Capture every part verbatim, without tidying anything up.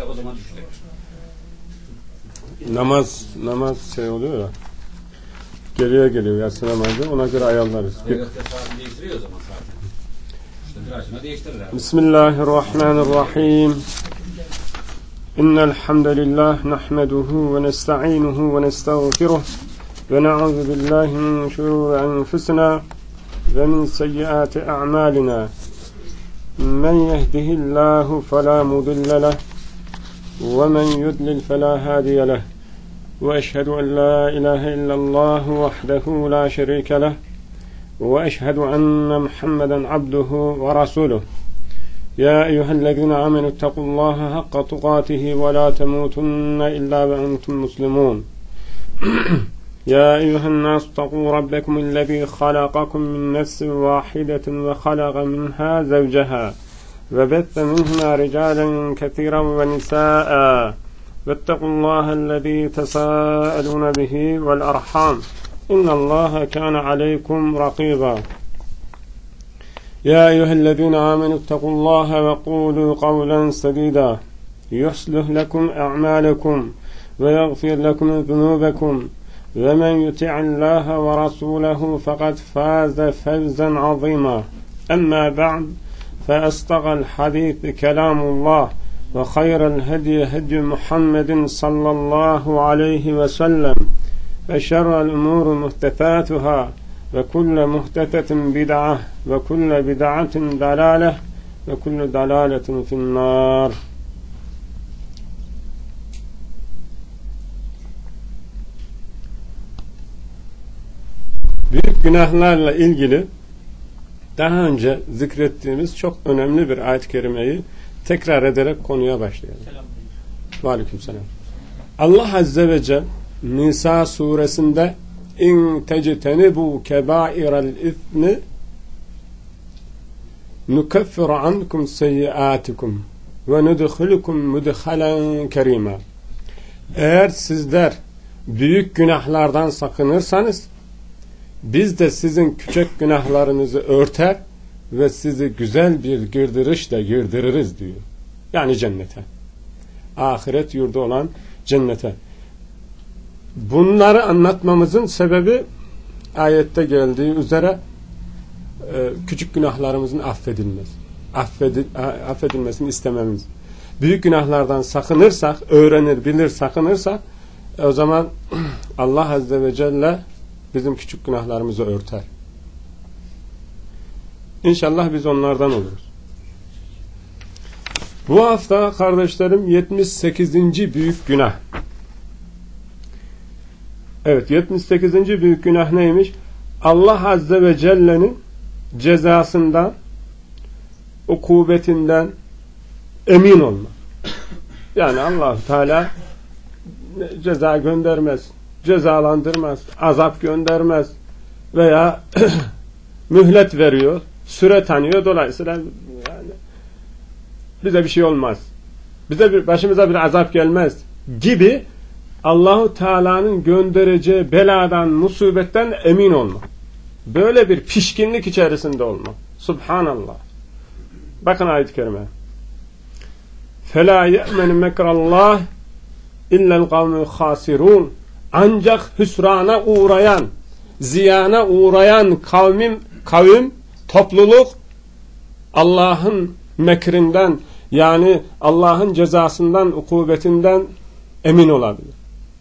mesela o zaman düşecek. Namaz namaz şey oluyor ya. Geriye geliyor yatsı namazı. Ona göre ayarlarız. Evet, saati değiştiriyor o zaman zaten. İşte virajını değiştirir abi. Bismillahirrahmanirrahim. İnnel hamdelellahi nahmeduhu ve nestainuhu ve nestağfiruh ve na'udzu billahi min şururi enfusina ve min seyyiati a'malina. Men yehdihillahu fela mudille leh ve men yudlil fela hadiye leh. Ve eşhedü en la ilahe illallah vahdehu la şerike leh ve eşhedü enne Muhammeden abduhu ve rasuluh. Ya eyyühellezine amenu ittakullaha hakka tukatihi ve la temutunne illa ve entum muslimun. Ya eyyühennas ittaku rabbekum illezî halakakum min nefsin vahidetin ve halaka minha zevceha ve bette minhuma ricalen kethiren ve nisâ'a vettekullâhellezî tesâelûne bihi vel arham innallâhe kâne aleykum rakîbâ. يا أيها الذين آمنوا اتقوا الله وقولوا قولا سديدا يصلح لكم أعمالكم ويغفر لكم ذنوبكم ومن يطع الله ورسوله فقد فاز فوزا عظيما أما بعد فأصدق الحديث كلام الله وخير الهدي هدي محمد صلى الله عليه وسلم وشر الأمور محدثاتها ve kulle muhtetetin bid'ah ve kulle bid'atin dalale ve kulle dalaletin finnâr. Büyük günahlarla ilgili daha önce zikrettiğimiz çok önemli bir ayet-i kerimeyi tekrar ederek konuya başlayalım. Ve aleykümselam. Allah Azze ve Celle Nisa suresinde İn tectenibu kebâirel ismi nukeffir ankum seyyiatikum ve nudkhulukum mudkhalen kerîmâ. Eğer sizler büyük günahlardan sakınırsanız biz de sizin küçük günahlarınızı örter ve sizi güzel bir girdirişle girdiririz diyor. Yani cennete. Ahiret yurdu olan cennete. Bunları anlatmamızın sebebi ayette geldiği üzere e, küçük günahlarımızın affedilmesi, affedil, affedilmesini istememiz. Büyük günahlardan sakınırsak, öğrenir, bilir, sakınırsak e, o zaman Allah Azze ve Celle bizim küçük günahlarımızı örter. İnşallah biz onlardan oluruz. Bu hafta kardeşlerim yetmiş sekizinci büyük günah. Evet, yetmiş sekizinci büyük günah neymiş? Allah Azze ve Celle'nin cezasından, ukubetinden emin olma. Yani Allah Teala ceza göndermez, cezalandırmaz, azap göndermez veya mühlet veriyor, süre tanıyor. Dolayısıyla yani bize bir şey olmaz. Bize bir, başımıza bir azap gelmez gibi Allahu Teala'nın göndereceği beladan, musibetten emin olma. Böyle bir pişkinlik içerisinde olma. Subhanallah. Bakın ayet-i kerime. فَلَا يَأْمَنُ مَكْرَ اللّٰهِ اِلَّا الْقَوْمُ خَاسِرُونَ. Ancak hüsrana uğrayan, ziyana uğrayan kavmin, kavim, topluluk Allah'ın mekrinden, yani Allah'ın cezasından, ukubetinden emin olabilir.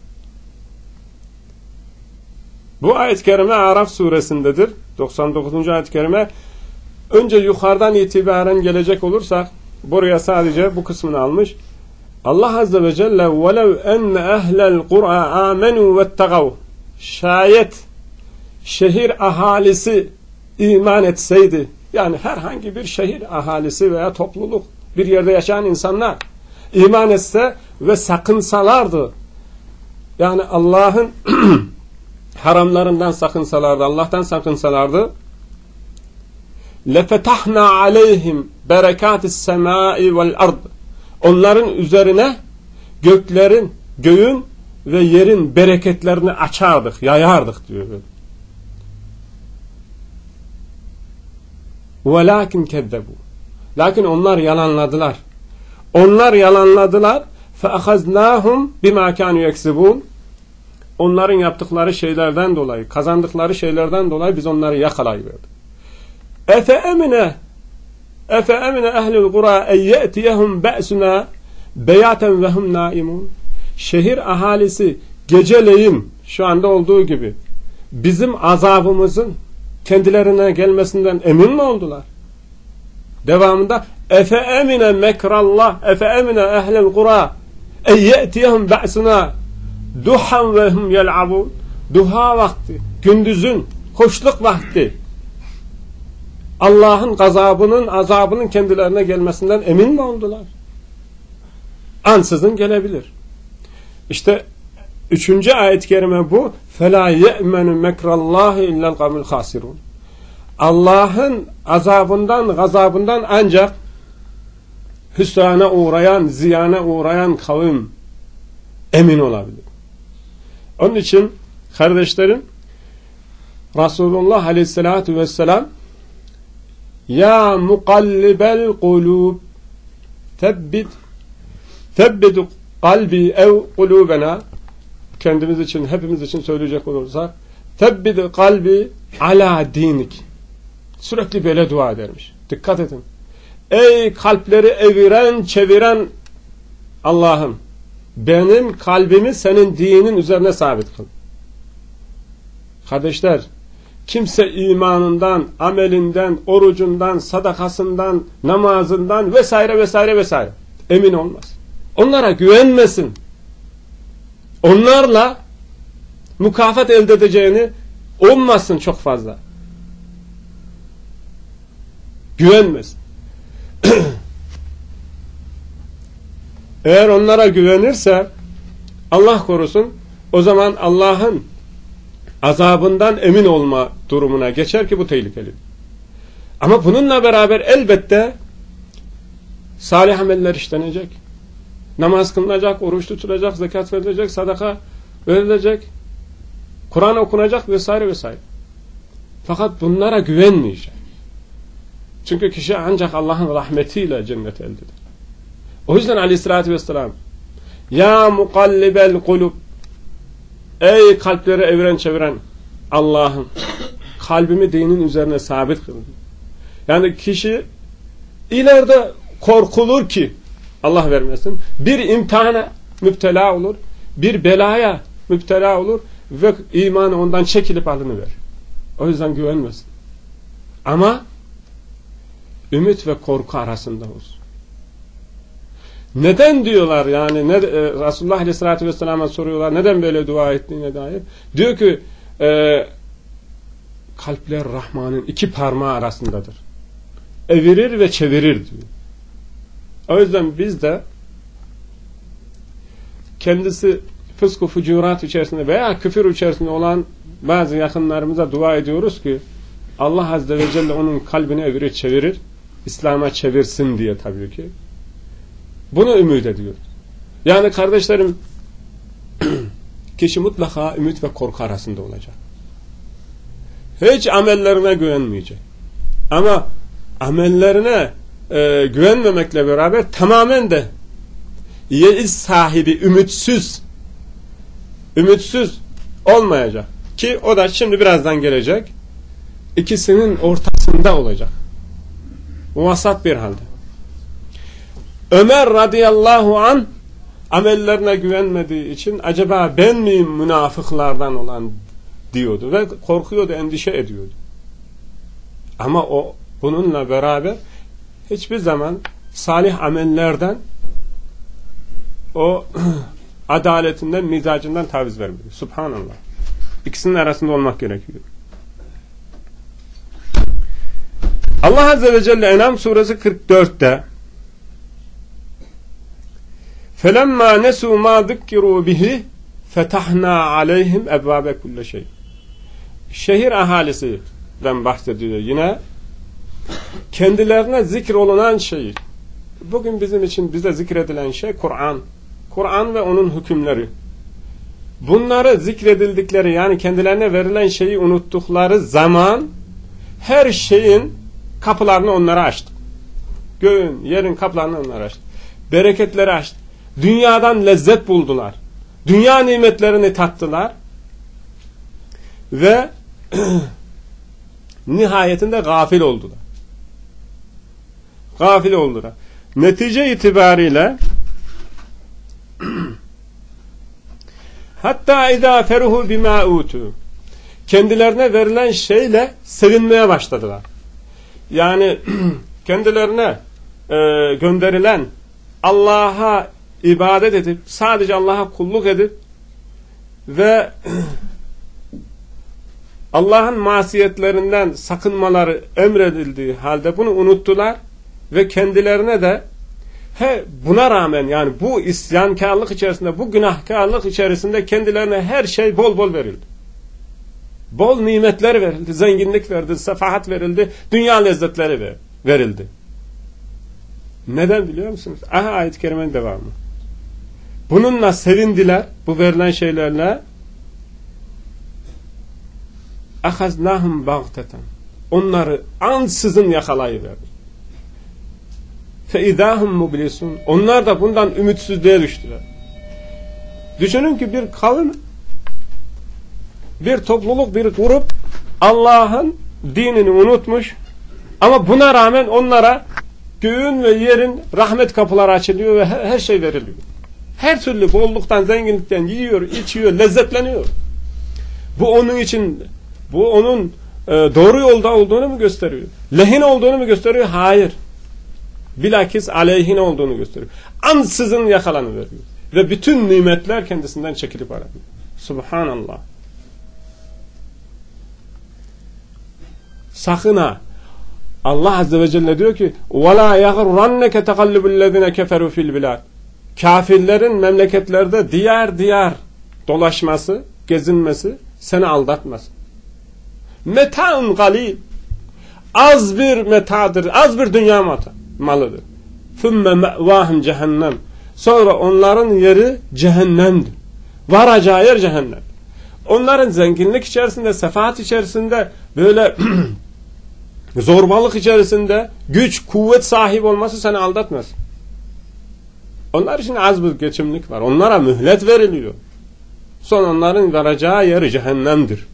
Bu ayet-i kerime Araf suresindedir. doksan dokuzuncu ayet-i kerime. Önce yukarıdan itibaren gelecek olursak buraya sadece bu kısmını almış. Allah Azze ve Celle وَلَوْ اَنَّ اَهْلَ الْقُرْآ آمَنُوا وَاتَّقَوْا. Şayet şehir ahalisi iman etseydi, yani herhangi bir şehir ahalisi veya topluluk, bir yerde yaşayan insanlar iman etse ve sakınsalardı, yani Allah'ın haramlarından sakınsalardı, Allah'tan sakınsalardı, لَفَتَحْنَا عَلَيْهِمْ بَرَكَاتِ السَّمَاءِ وَالْأَرْضِ. Onların üzerine göklerin, göğün ve yerin bereketlerini açardık, yayardık diyor. وَلَاكِنْ كَذَّبُوا. Lakin onlar yalanladılar. Onlar yalanladılar فَأَخَذْنَاهُمْ بِمَا كَانُوا يَكْسِبُونَ Onların yaptıkları şeylerden dolayı, kazandıkları şeylerden dolayı biz onları yakalayıverdik. Efe emine Efe emine ehlül kura en ye'tiyehum be'suna beyaten ve hum naimun. Şehir ahalisi geceleyin şu anda olduğu gibi bizim azabımızın kendilerine gelmesinden emin mi oldular? Devamında efe emine mekrallah efe emine ehlül kura en ye'tiyehum be'suna duhan ve hum yel'abun. Duha vakti, gündüzün hoşluk vakti, Allah'ın gazabının, azabının kendilerine gelmesinden emin mi oldular? Ansızın gelebilir. İşte üçüncü ayet-i kerime bu. فَلَا يَأْمَنُ مَكْرَ اللّٰهِ اِلَّا الْقَوْمُ الْخَاسِرُونَ Allah'ın azabından, gazabından ancak hüsrana uğrayan, ziyana uğrayan kavim emin olabilir. Onun için kardeşlerim, Resulullah Aleyhisselatü Vesselam ya mukallibel kulub tebbit tebbit kalbi ev kulubena, kendimiz için, hepimiz için söyleyecek olursak, tebbit kalbi ala dinik, sürekli böyle dua edermiş. Dikkat edin. Ey kalpleri eviren çeviren Allah'ım, benim kalbimi senin dinin üzerine sabit kıl. Kardeşler, kimse imanından, amelinden, orucundan, sadakasından, namazından vesaire vesaire vesaire emin olmaz. Onlara güvenmesin. Onlarla mükafat elde edeceğini ummasın çok fazla. Güvenmesin. Eğer onlara güvenirse, Allah korusun, o zaman Allah'ın azabından emin olma durumuna geçer ki bu tehlikeli. Ama bununla beraber elbette salih ameller işlenecek. Namaz kılınacak, oruç tutulacak, zekat verilecek, sadaka verilecek, Kur'an okunacak vesaire vesaire. Fakat bunlara güvenmeyecek. Çünkü kişi ancak Allah'ın rahmetiyle cennet elde eder. O yüzden Aleyhisselatü Vesselam ya mukallibel kulub, ey kalpleri eviren çeviren Allah'ım, kalbimi dinin üzerine sabit kılın. Yani kişi ileride korkulur ki Allah vermesin, bir imtihana müptela olur, bir belaya müptela olur ve imanı ondan çekilip alınıverir. O yüzden güvenmesin. Ama ümit ve korku arasında olsun. Neden diyorlar yani, ne, e, Resulullah Aleyhisselatü Vesselam'a soruyorlar neden böyle dua ettiğine dair. Diyor ki e, kalpler Rahman'ın iki parmağı arasındadır. Evirir ve çevirir diyor. O yüzden biz de kendisi fısk-ı fucurat içerisinde veya küfür içerisinde olan bazı yakınlarımıza dua ediyoruz ki Allah Azze ve Celle onun kalbini evirir çevirir, İslam'a çevirsin diye tabii ki. Bunu ümit ediyoruz. Yani kardeşlerim, kişi mutlaka ümit ve korku arasında olacak. Hiç amellerine güvenmeyecek. Ama amellerine e, güvenmemekle beraber tamamen de yeis sahibi, ümitsiz ümitsiz olmayacak. Ki o da şimdi birazdan gelecek. İkisinin ortasında olacak. Vasat bir halde. Ömer radıyallahu an amellerine güvenmediği için acaba ben miyim münafıklardan olan diyordu ve korkuyordu, endişe ediyordu. Ama o bununla beraber hiçbir zaman salih amellerden, o adaletinden, mizacından taviz vermedi. Subhanallah. İkisinin arasında olmak gerekiyor. Allah Azze ve Celle En'am suresi kırk dörtte فَلَمَّا نَسُوا مَا ذُكِّرُوا بِهِ فَتَحْنَا عَلَيْهِمْ اَبْوَابَ كُلَّ şey. Şehir ahalisinden bahsediyor yine. Kendilerine zikrolunan şeyi. Bugün bizim için bize zikredilen şey Kur'an. Kur'an ve onun hükümleri. Bunları zikredildikleri, yani kendilerine verilen şeyi unuttukları zaman her şeyin kapılarını onlara açtık. Göğün, yerin kapılarını onlara açtık. Bereketleri açtık. Dünyadan lezzet buldular. Dünya nimetlerini tattılar. Ve nihayetinde gafil oldular. Gafil oldular. Netice itibariyle hatta izâ feruhu bimâ ûtû, kendilerine verilen şeyle sevinmeye başladılar. Yani kendilerine e, gönderilen Allah'a ibadet edip sadece Allah'a kulluk edip ve Allah'ın masiyetlerinden sakınmaları emredildiği halde bunu unuttular ve kendilerine de he, buna rağmen, yani bu isyankarlık içerisinde, bu günahkarlık içerisinde kendilerine her şey bol bol verildi. Bol nimetler verildi, zenginlik verildi, sefahat verildi, dünya lezzetleri verildi. Neden biliyor musunuz? Aha, ayet-i kerimenin devamı. Bununla sevindiler, bu verilen şeylerle. Ahaznahum bagteten, onları ansızın yakalayıverdi. Fe idahum mublisun, onlar da bundan ümitsizliğe düştüler. Düşünün ki bir kavim, bir topluluk, bir grup Allah'ın dinini unutmuş ama buna rağmen onlara göğün ve yerin rahmet kapıları açılıyor ve her şey veriliyor. Her türlü bolluktan, zenginlikten yiyor, içiyor, lezzetleniyor. Bu onun için, bu onun e, doğru yolda olduğunu mu gösteriyor? Lehine olduğunu mu gösteriyor? Hayır. Bilakis aleyhine olduğunu gösteriyor. Ansızın yakalanıveriyor. Ve bütün nimetler kendisinden çekilip aranıyor. Subhanallah. Sakın ha. Allah Azze ve Celle diyor ki وَلَا يَغْرَنَّكَ تَقَلُّبُ الَّذِينَ كَفَرُوا فِي الْبِلَادِ, kafirlerin memleketlerde diyar diyar dolaşması, gezinmesi seni aldatmasın. Meta'un galil, az bir metadır, az bir dünya malıdır. ثُمَّ مَأْوَاهُمْ cehennem, sonra onların yeri cehennemdir. Varacağı yer cehennem. Onların zenginlik içerisinde, sefahat içerisinde, böyle zorbalık içerisinde güç, kuvvet sahibi olması seni aldatmaz. Onlar için az bir geçimlik var. Onlara mühlet veriliyor. Sonra onların varacağı yer cehennemdir.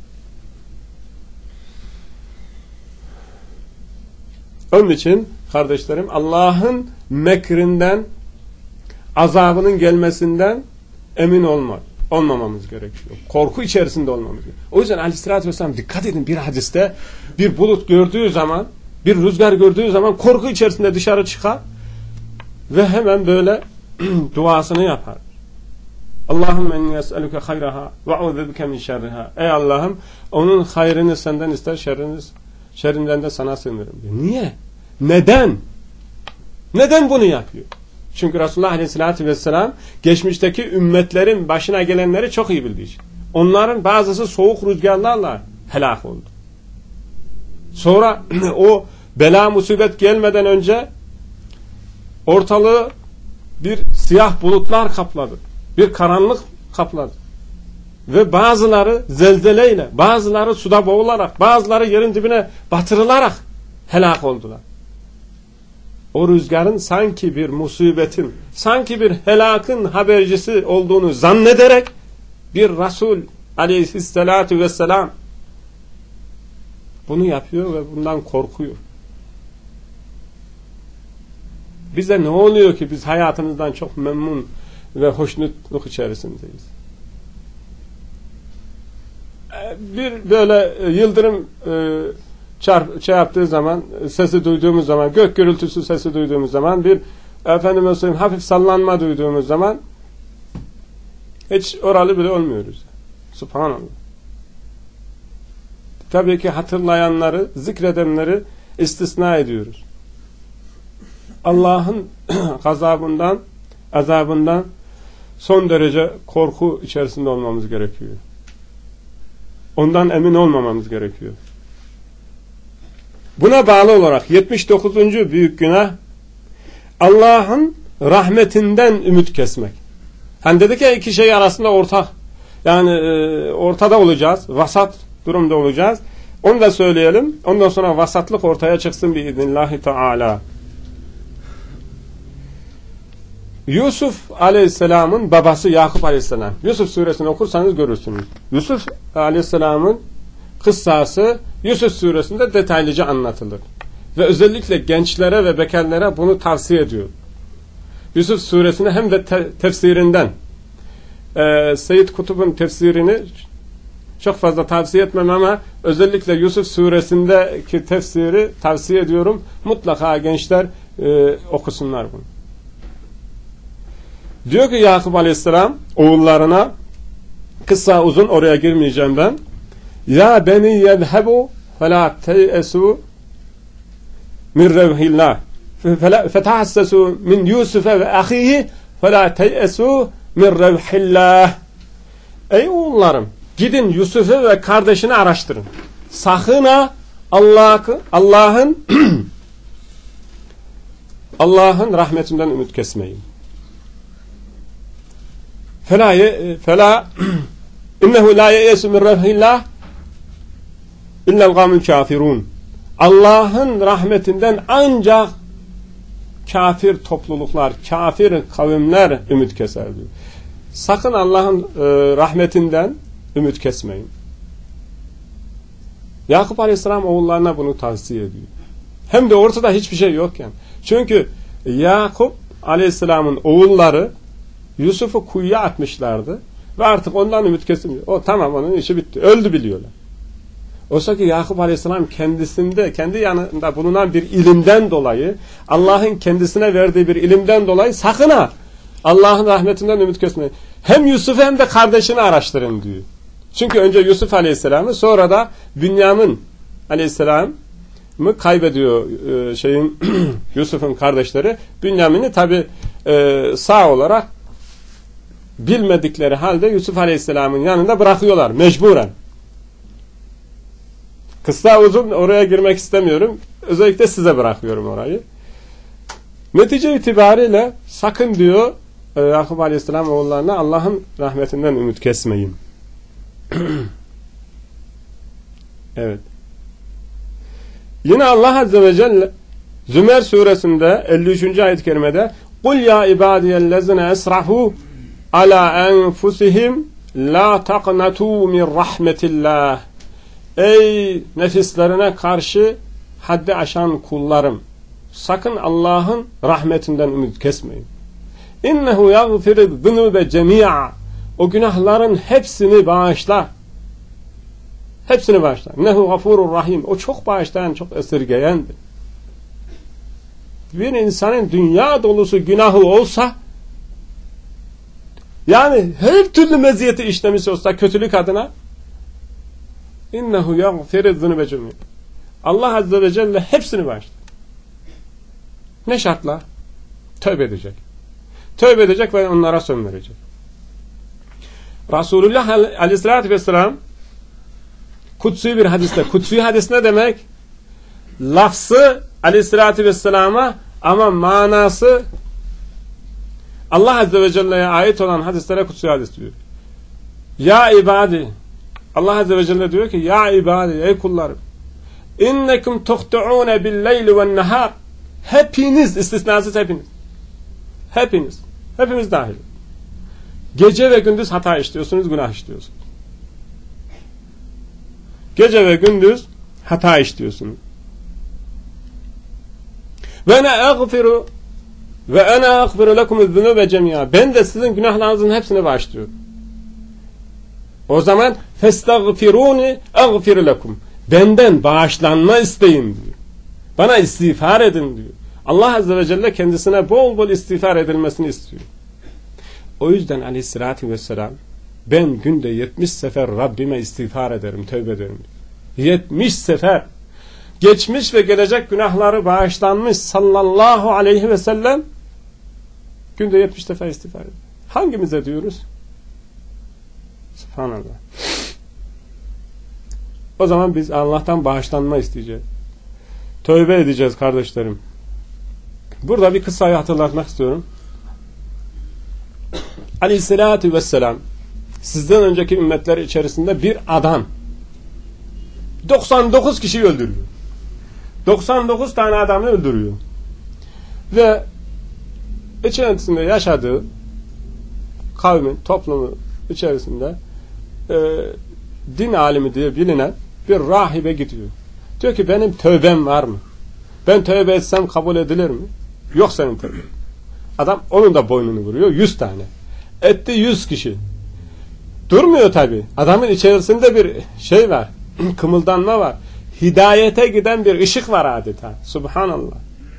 Onun için kardeşlerim, Allah'ın mekrinden, azabının gelmesinden emin olmak, olmamamız gerekiyor. Korku içerisinde olmamız gerekiyor. O yüzden Aleyhisselatü Vesselam, dikkat edin, bir hadiste bir bulut gördüğü zaman, bir rüzgar gördüğü zaman korku içerisinde dışarı çıkar ve hemen böyle duasını yapar. Allahümme inni es'eluke hayraha ve a'udhu min şerriha. Ey Allah'ım, onun hayrını senden ister, şerrini, şerrinden de sana sığınırım diyor. Niye? Neden? Neden bunu yapıyor? Çünkü Resulullah Aleyhisselatü Vesselam geçmişteki ümmetlerin başına gelenleri çok iyi bildiği için. Onların bazısı soğuk rüzgarlarla helak oldu. Sonra o bela musibet gelmeden önce ortalığı bir siyah bulutlar kapladı. Bir karanlık kapladı. Ve bazıları zelzeleyle, bazıları suda boğularak, bazıları yerin dibine batırılarak helak oldular. O rüzgarın sanki bir musibetin, sanki bir helakın habercisi olduğunu zannederek bir Resul Aleyhisselatü Vesselam bunu yapıyor ve bundan korkuyor. Bize ne oluyor ki biz hayatımızdan çok memnun ve hoşnutluk içerisindeyiz? Bir böyle yıldırım çarp, şey yaptığı zaman, sesi duyduğumuz zaman, gök gürültüsü sesi duyduğumuz zaman, bir efendime söyleyeyim hafif sallanma duyduğumuz zaman hiç oralı bile olmuyoruz. Subhanallah. Tabii ki hatırlayanları, zikredenleri istisna ediyoruz. Allah'ın gazabından, azabından son derece korku içerisinde olmamız gerekiyor. Ondan emin olmamamız gerekiyor. Buna bağlı olarak yetmiş dokuzuncu büyük günah, Allah'ın rahmetinden ümit kesmek. Hani dedik ya, iki şey arasında ortak, yani e, ortada olacağız, vasat durumda olacağız. Onu da söyleyelim. Ondan sonra vasatlık ortaya çıksın biiznillahü teala. Yusuf Aleyhisselam'ın babası Yakup Aleyhisselam. Yusuf suresini okursanız görürsünüz. Yusuf Aleyhisselam'ın kıssası Yusuf suresinde detaylıca anlatılır. Ve özellikle gençlere ve bekarlara bunu tavsiye ediyor. Yusuf suresini hem de te- tefsirinden e, Seyyid Kutub'un tefsirini çok fazla tavsiye etmem ama özellikle Yusuf suresindeki tefsiri tavsiye ediyorum. Mutlaka gençler e, okusunlar bunu. Diyor ki Yakup Aleyhisselam oğullarına, kıssa uzun, oraya girmeyeceğim ben. Ya beni yezhebu felâ teyesu min revhillah fetahassasu min Yusuf'e ve ahihi felâ teyesu min revhillah. Ey oğullarım, gidin Yusuf'u ve kardeşini araştırın. Sakın ha Allah'ın Allah'ın Allah'ın rahmetinden ümit kesmeyin. Fela fela innehu la ye'esu min rahillah illa'l kavmul kafirun. Allah'ın rahmetinden ancak kafir topluluklar, kafir kavimler ümit keser diyor. Sakın Allah'ın e, rahmetinden ümit kesmeyin. Yakup Aleyhisselam oğullarına bunu tavsiye ediyor. Hem de ortada hiçbir şey yokken. Çünkü Yakup Aleyhisselam'ın oğulları Yusuf'u kuyuya atmışlardı ve artık ondan ümit kesilmiyor. O tamam, onun işi bitti. Öldü biliyorlar. Oysa ki Yakup Aleyhisselam kendisinde, kendi yanında bulunan bir ilimden dolayı, Allah'ın kendisine verdiği bir ilimden dolayı sakın ha Allah'ın rahmetinden ümit kesmeyin. Hem Yusuf'u hem de kardeşini araştırın diyor. Çünkü önce Yusuf Aleyhisselam'ı, sonra da Bünyamin Aleyhisselam'ı kaybediyor şeyin Yusuf'un kardeşleri. Bünyamin'i tabi sağ olarak bilmedikleri halde Yusuf Aleyhisselam'ın yanında bırakıyorlar mecburen. Kısa uzun, oraya girmek istemiyorum. Özellikle size bırakıyorum orayı. Netice itibariyle sakın diyor Yakup Aleyhisselam oğullarına Allah'ın rahmetinden ümit kesmeyin. Evet. Yine Allah Azze ve Celle Zümer suresinde elli üçüncü ayet-i kerimede قُلْ يَا عِبَادِيَ الَّذِينَ اَسْرَفُوا عَلَى أَنْفُسِهِمْ لَا تَقْنَتُوا مِنْ رَحْمَةِ اللّٰهِ. Ey nefislerine karşı haddi aşan kullarım, sakın Allah'ın rahmetinden ümit kesmeyin. İnnehu yagfiru zunube cemi'a. O günahların hepsini bağışlar. Hepsini bağışlar. İnnehu gafurur rahim. O çok bağışlayan, çok esirgeyendir. Bir insanın dünya dolusu günahı olsa, yani her türlü meziyeti işlemiş olsa kötülük adına, İnnehu yagfiru zunube cemi'a. Allah Azze ve Celle hepsini bağışlar. Ne şartla? Tövbe edecek. Tövbe edecek ve onlara son verecek. Resulullah Aleyhisselatü Vesselam kutsi bir hadiste, kutsi hadis ne demek? Lafzı Aleyhisselatü Vesselam'a ama manası Allah Azze ve Celle'ye ait olan hadislere kutsi hadis diyor. Ya ibadi, Allah Azze ve Celle diyor ki ya ibadi, ey kullarım, innekum tuhtu'une billeyli ven nehar. Hepiniz, istisnasız hepiniz. Hepiniz. Hepimiz dahil. Gece ve gündüz hata işliyorsunuz, günah işliyorsunuz. Gece ve gündüz hata işliyorsunuz. Ve ene agfiru ve ene agfiru lekumuz zunube cemi'a. Ben de sizin günahlarınızın hepsini bağışlıyorum. O zaman festagfiruni agfir lekum. Benden bağışlanma isteyin diyor. Bana istiğfar edin diyor. Allah Azze ve Celle kendisine bol bol istiğfar edilmesini istiyor. O yüzden Aleyhisselatü Vesselam ben günde yetmiş sefer Rabbime istiğfar ederim, tövbe ederim. yetmiş sefer. Geçmiş ve gelecek günahları bağışlanmış sallallahu aleyhi ve sellem günde yetmiş defa istiğfar eder. Hangimize diyoruz? Subhanallah. O zaman biz Allah'tan bağışlanma isteyeceğiz. Tövbe edeceğiz kardeşlerim. Burada bir kıssayı hatırlatmak istiyorum. Aleyhisselatü Vesselam sizden önceki ümmetler içerisinde bir adam doksan dokuz kişiyi öldürüyor. doksan dokuz tane adamı öldürüyor. Ve içerisinde yaşadığı kavmin, toplumu içerisinde e, din alimi diye bilinen bir rahibe gidiyor. Diyor ki benim tövbem var mı? Ben tövbe etsem kabul edilir mi? Yok senin tövben. Adam onun da boynunu vuruyor. Yüz tane. Etti yüz kişi. Durmuyor tabi. Adamın içerisinde bir şey var. Kımıldanma var. Hidayete giden bir ışık var adeta. Subhanallah.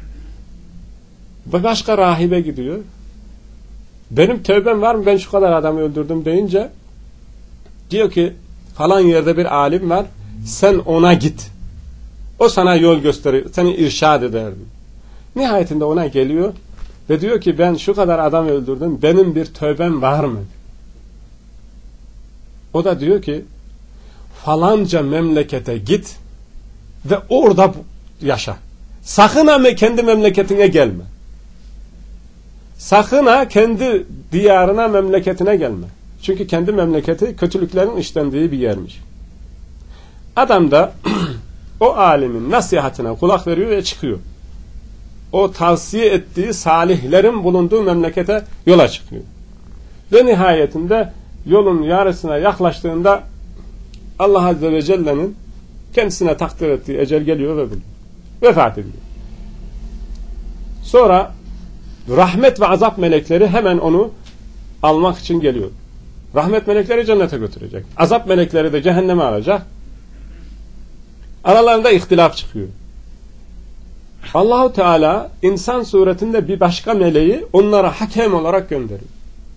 Ve başka rahibe gidiyor. Benim tövbem var mı? Ben şu kadar adamı öldürdüm deyince diyor ki falan yerde bir alim var. Sen ona git. O sana yol gösterir. Seni irşad eder. Nihayetinde ona geliyor ve diyor ki ben şu kadar adam öldürdüm. Benim bir tövbem var mı? O da diyor ki falanca memlekete git ve orada yaşa. Sakın ha kendi memleketine gelme. Sakın ha kendi diyarına, memleketine gelme. Çünkü kendi memleketi kötülüklerin işlendiği bir yermiş. Adam da o alimin nasihatine kulak veriyor ve çıkıyor. O tavsiye ettiği salihlerin bulunduğu memlekete yola çıkıyor. Ve nihayetinde yolun yarısına yaklaştığında Allah Azze ve Celle'nin kendisine takdir ettiği ecel geliyor ve buluyor. Vefat ediyor. Sonra rahmet ve azap melekleri hemen onu almak için geliyor. Rahmet melekleri cennete götürecek. Azap melekleri de cehenneme alacak. Aralarında ihtilaf çıkıyor. Allah-u Teala insan suretinde bir başka meleği onlara hakem olarak gönderiyor.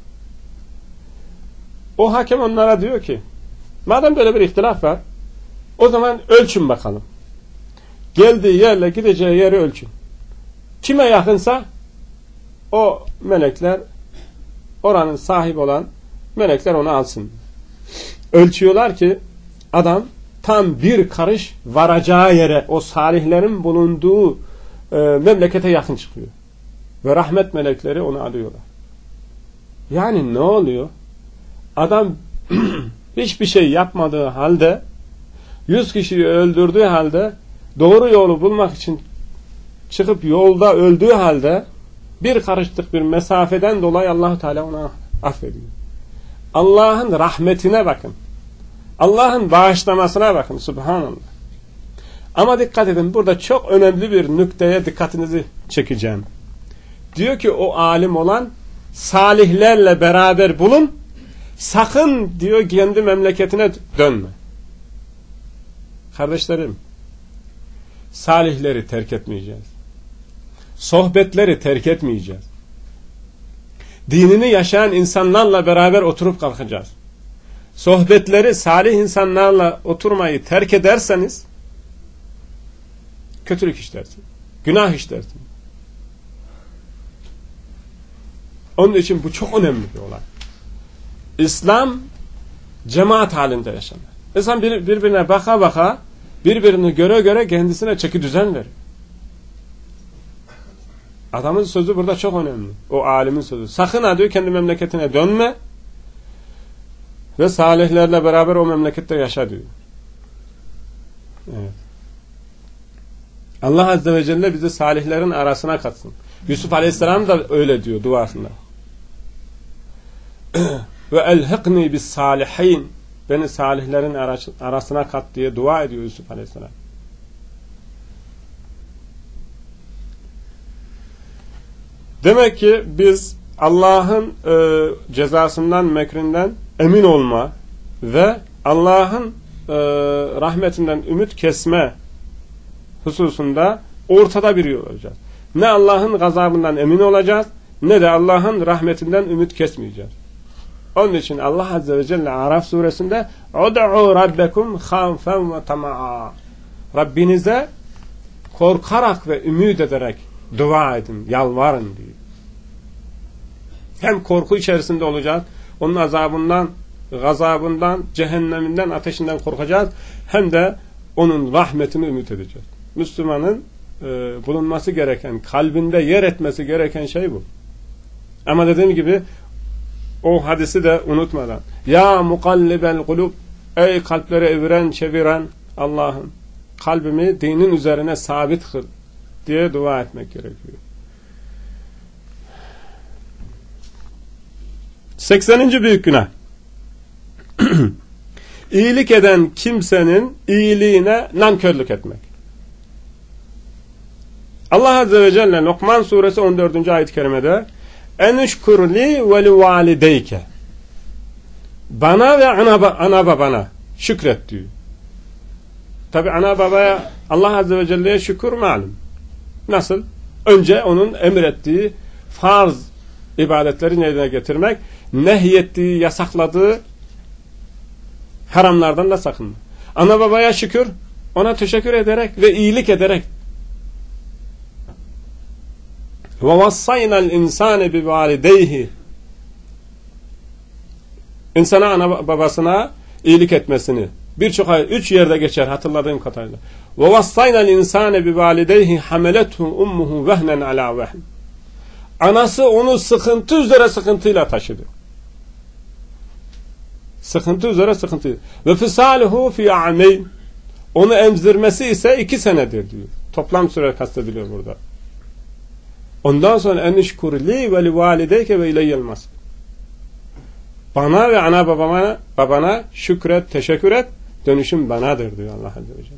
O hakem onlara diyor ki madem böyle bir ihtilaf var o zaman ölçün bakalım. Geldiği yerle gideceği yeri ölçün. Kime yakınsa o melekler, oranın sahibi olan melekler onu alsın. Ölçüyorlar ki adam tam bir karış varacağı yere, o salihlerin bulunduğu e, memlekete yakın çıkıyor. Ve rahmet melekleri onu alıyorlar. Yani ne oluyor? Adam hiçbir şey yapmadığı halde, yüz kişiyi öldürdüğü halde, doğru yolu bulmak için çıkıp yolda öldüğü halde bir karışlık bir mesafeden dolayı Allah-u Teala ona affediyor. Allah'ın rahmetine bakın. Allah'ın bağışlamasına bakın. Subhanallah. Ama dikkat edin, burada çok önemli bir nükteye dikkatinizi çekeceğim. Diyor ki o alim olan salihlerle beraber bulun, sakın diyor kendi memleketine dönme. Kardeşlerim, salihleri terk etmeyeceğiz. Sohbetleri terk etmeyeceğiz. Dinini yaşayan insanlarla beraber oturup kalkacağız. Sohbetleri salih insanlarla oturmayı terk ederseniz kötülük işlersin. Günah işlersin. Onun için bu çok önemli bir olay. İslam cemaat halinde yaşanır. İnsan bir, birbirine baka baka, birbirini göre göre kendisine çeki düzen verir. Adamın sözü burada çok önemli. O alimin sözü. Sakın ha diyor kendi memleketine dönme ve salihlerle beraber o memlekette yaşa diyor. Evet. Allah Azze ve Celle bizi salihlerin arasına katsın. Yusuf Aleyhisselam da öyle diyor duasında. Ve elhiqni bis salihin, beni salihlerin arasına kat diye dua ediyor Yusuf Aleyhisselam. Demek ki biz Allah'ın e, cezasından, mekrinden emin olma ve Allah'ın e, rahmetinden ümit kesme hususunda ortada bir yol olacağız. Ne Allah'ın gazabından emin olacağız, ne de Allah'ın rahmetinden ümit kesmeyeceğiz. Onun için Allah Azze ve Celle Araf suresinde "Ud'u rabbekum khawfen ve tama'a." Rabbinize korkarak ve ümit ederek dua edin, yalvarın diyor. Hem korku içerisinde olacağız, onun azabından, gazabından, cehenneminden, ateşinden korkacağız, hem de onun rahmetini ümit edeceğiz. Müslümanın e, bulunması gereken, kalbinde yer etmesi gereken şey bu. Ama dediğim gibi o hadisi de unutmadan, ya mukallibel kulub, ey kalpleri eviren, çeviren Allah'ım, kalbimi dinin üzerine sabit kıl diye dua etmek gerekiyor. sekseninci büyük günah. İyilik eden kimsenin iyiliğine nankörlük etmek. Allah Azze ve Celle Lokman suresi on dördüncü ayet-i kerimede enüşkurli ve livalideyke, bana ve ana, ana babana şükret diyor. Tabi ana babaya Allah Azze ve Celle'ye şükür malum. Nasıl? Önce onun emrettiği farz ibadetleri yerine getirmek, nehyettiği, yasakladığı haramlardan da sakınma. Ana babaya şükür, ona teşekkür ederek ve iyilik ederek. وَوَصَّيْنَا الْاِنْسَانِ بِوَالِدَيْهِ, İnsana ana babasına iyilik etmesini birçok ayet, üç yerde geçer hatırladığım kadarıyla. وَوَصَّيْنَا الْاِنْسَانِ بِوَالِدَيْهِ حَمَلَتْهُ اُمُّهُ وَهْنًا عَلَى وَهْنٍ, anası onu sıkıntı üzere sıkıntıyla taşıdı. Sıkıntı üzere sıkıntı. Ve fisaluhu fi ameyn, onu emzirmesi ise iki senedir diyor. Toplam süre kastediliyor burada. Ondan sonra enişkurli ve livalideyke ve ileyyel masir, bana ve ana babama, babana şükret, teşekkür et, dönüşüm banadır diyor Allah Azze ve Celle.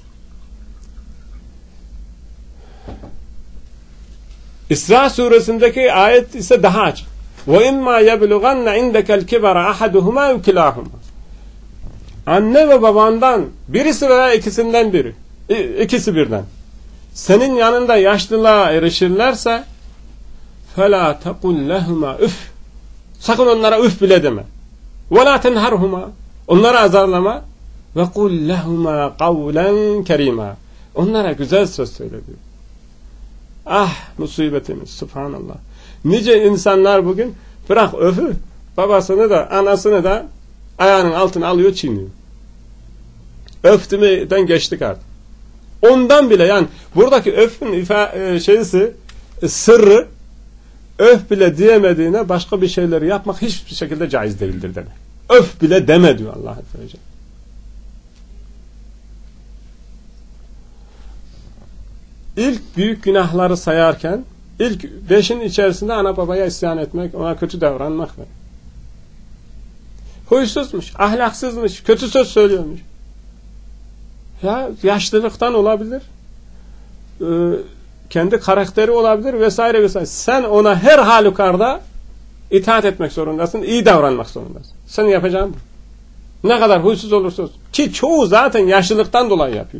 İsra suresindeki ayet ise daha açık. وَاِمَّا يَبْلُغَنَّ عِنْدَكَ الْكِبَرَ اَحَدُهُمَا اُكِلَاهُمَا, anne ve babandan birisi veya ikisinden biri, ikisi birden senin yanında yaşlılığa erişirlerse فَلَا تَقُلْ لَهُمَا üf, sakın onlara üf bile deme. وَلَا تَنْهَرْهُمَا, onlara azarlama. وَقُلْ لَهُمَا قَوْلًا كَرِيمًا, onlara güzel söz söyle diyor. Ah musibetimiz, subhanallah. Nice insanlar bugün bırak öfü, babasını da anasını da ayağının altına alıyor, çiğniyor. Öftümeden geçtik artık. Ondan bile, yani buradaki öfün ifa- şeysi, sırrı, öf bile diyemediğine başka bir şeyleri yapmak hiçbir şekilde caiz değildir demek. Öf bile deme diyor Allah Azze ve Celle. İlk büyük günahları sayarken ilk beşin içerisinde ana babaya isyan etmek, ona kötü davranmak var. Huysuzmuş, ahlaksızmış, kötü söz söylüyormuş. Ya yaşlılıktan olabilir, ee, kendi karakteri olabilir vesaire vesaire. Sen ona her halükarda itaat etmek zorundasın, iyi davranmak zorundasın. Sen yapacağın bu. Ne kadar huysuz olursa olsun. Ki çoğu zaten yaşlılıktan dolayı yapıyor.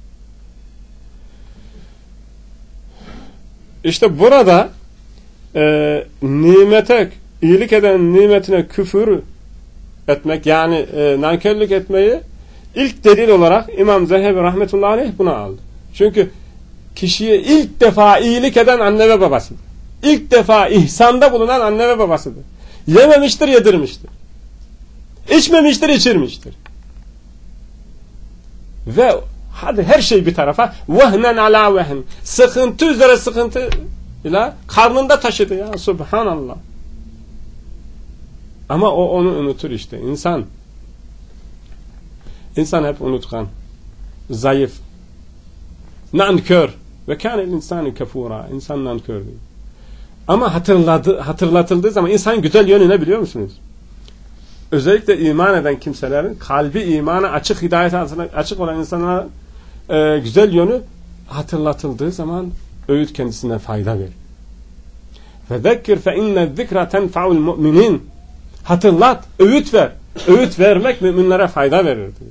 İşte burada e, nimete, iyilik eden nimetine küfür etmek, yani e, nankörlük etmeyi ilk delil olarak İmam Zehebi rahmetullahi aleyh buna aldı. Çünkü kişiye ilk defa iyilik eden anne ve babasıdır. İlk defa ihsanda bulunan anne ve babasıdır. Yememiştir, yedirmiştir. İçmemiştir, içirmiştir. Ve hadi her şey bir tarafa, vehnen ala vehn, sıkıntı üzere sıkıntı ile karnında taşıdı ya, subhanallah. Ama o onu unutur işte. İnsan insan hep unutkan, zayıf, nankör ve kânel insânü kefûrâ, insan nankör diyor. Ama hatırladı, hatırlatıldığı zaman insan güzel yönü ne biliyor musunuz? Özellikle iman eden kimselerin, kalbi imana açık, hidayete açık olan insanlara e, güzel yönü hatırlatıldığı zaman öğüt kendisine fayda verir. فَذَكِّرْ فَاِنَّ الذِّكْرَ تَنْفَعُ الْمُؤْمِنِينَ, hatırlat, öğüt ver. Öğüt vermek müminlere fayda verir diyor.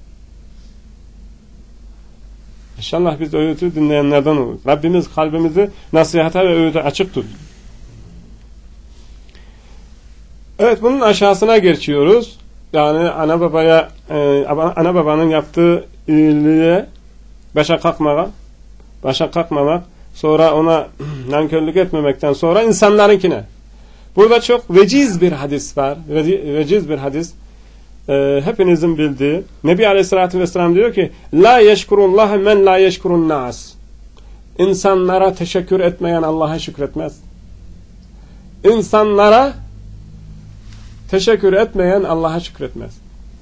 İnşallah biz öğütü dinleyenlerden oluruz. Rabbimiz kalbimizi nasihata ve öğüte açık tut. Evet, bunun aşağısına geçiyoruz. Yani ana babaya e, ana babanın yaptığı iyiliğe başa kalkmamak, başa kalkmamak, sonra ona nankörlük etmemekten sonra insanlarınkine. Burada çok veciz bir hadis var. Veciz bir hadis. E, hepinizin bildiği. Nebi Aleyhisselatü Vesselam diyor ki: La yeşkurullah men la yeşkurun nas. İnsanlara teşekkür etmeyen Allah'a şükretmez. İnsanlara teşekkür etmeyen Allah'a şükretmez.